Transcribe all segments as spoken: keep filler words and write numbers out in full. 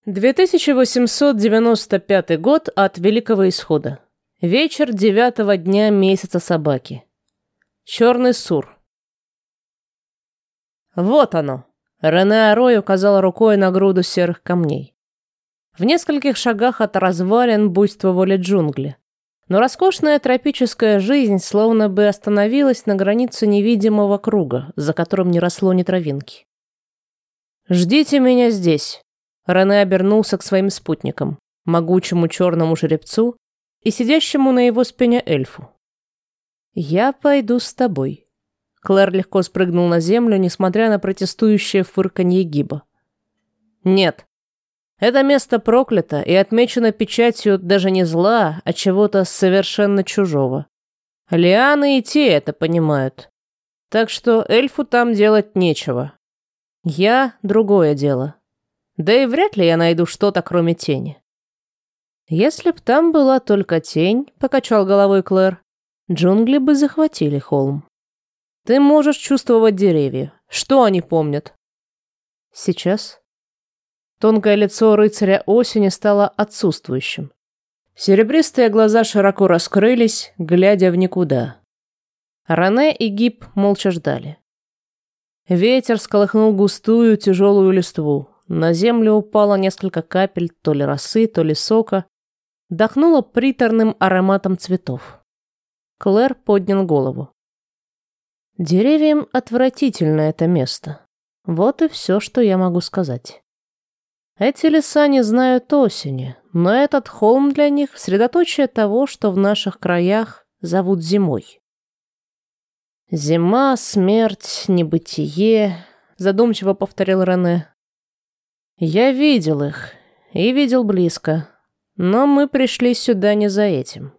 две тысячи восемьсот девяносто пятый год от Великого Исхода. Вечер девятого дня месяца собаки. Черный Сур. Вот оно. Рене Арой указала рукой на груду серых камней. В нескольких шагах от развалин буйствовали джунгли. Но роскошная тропическая жизнь словно бы остановилась на границе невидимого круга, за которым не росло ни травинки. «Ждите меня здесь». Рене обернулся к своим спутникам, могучему черному жеребцу и сидящему на его спине эльфу. «Я пойду с тобой». Клэр легко спрыгнул на землю, несмотря на протестующее фырканье Гиба. «Нет. Это место проклято и отмечено печатью даже не зла, а чего-то совершенно чужого. Лианы и те это понимают. Так что эльфу там делать нечего. Я — другое дело. Да и вряд ли я найду что-то, кроме тени». «Если б там была только тень», — покачал головой Клэр, — «джунгли бы захватили холм. Ты можешь чувствовать деревья. Что они помнят?» «Сейчас». Тонкое лицо рыцаря осени стало отсутствующим. Серебристые глаза широко раскрылись, глядя в никуда. Рене и Гиб молча ждали. Ветер сколыхнул густую тяжелую листву. На землю упало несколько капель то ли росы, то ли сока. Дохнуло приторным ароматом цветов. Клэр поднял голову. «Деревьям отвратительно это место. Вот и все, что я могу сказать. Эти леса не знают осени, но этот холм для них — средоточие того, что в наших краях зовут зимой». «Зима, смерть, небытие», — задумчиво повторил Рене. «Я видел их, и видел близко, но мы пришли сюда не за этим».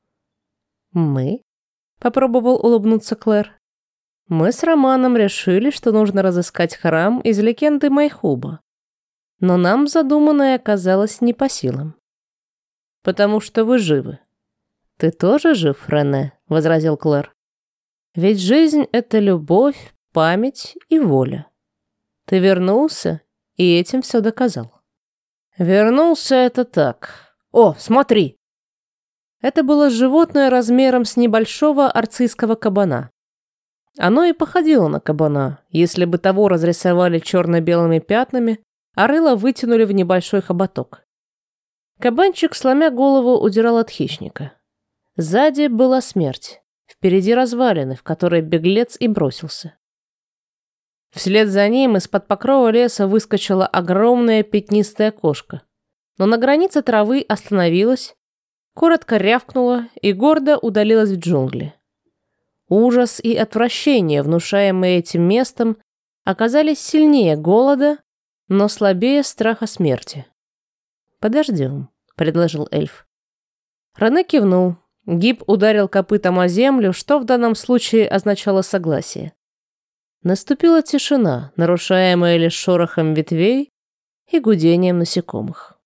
«Мы?» — попробовал улыбнуться Клэр. «Мы с Романом решили, что нужно разыскать храм из легенды Майхуба. Но нам задуманное оказалось не по силам. Потому что вы живы». «Ты тоже жив, Рене?» — возразил Клэр. «Ведь жизнь — это любовь, память и воля. Ты вернулся и этим все доказал». «Вернулся — это так. О, смотри!» Это было животное размером с небольшого арцийского кабана. Оно и походило на кабана, если бы того разрисовали черно-белыми пятнами, а рыло вытянули в небольшой хоботок. Кабанчик, сломя голову, удирал от хищника. Сзади была смерть, впереди развалины, в которые беглец и бросился. Вслед за ним из-под покрова леса выскочила огромная пятнистая кошка, но на границе травы остановилась, коротко рявкнула и гордо удалилась в джунгли. Ужас и отвращение, внушаемые этим местом, оказались сильнее голода, но слабее страха смерти. «Подождем», — предложил эльф. Рене кивнул. Гиб ударил копытом о землю, что в данном случае означало согласие. Наступила тишина, нарушаемая лишь шорохом ветвей и гудением насекомых.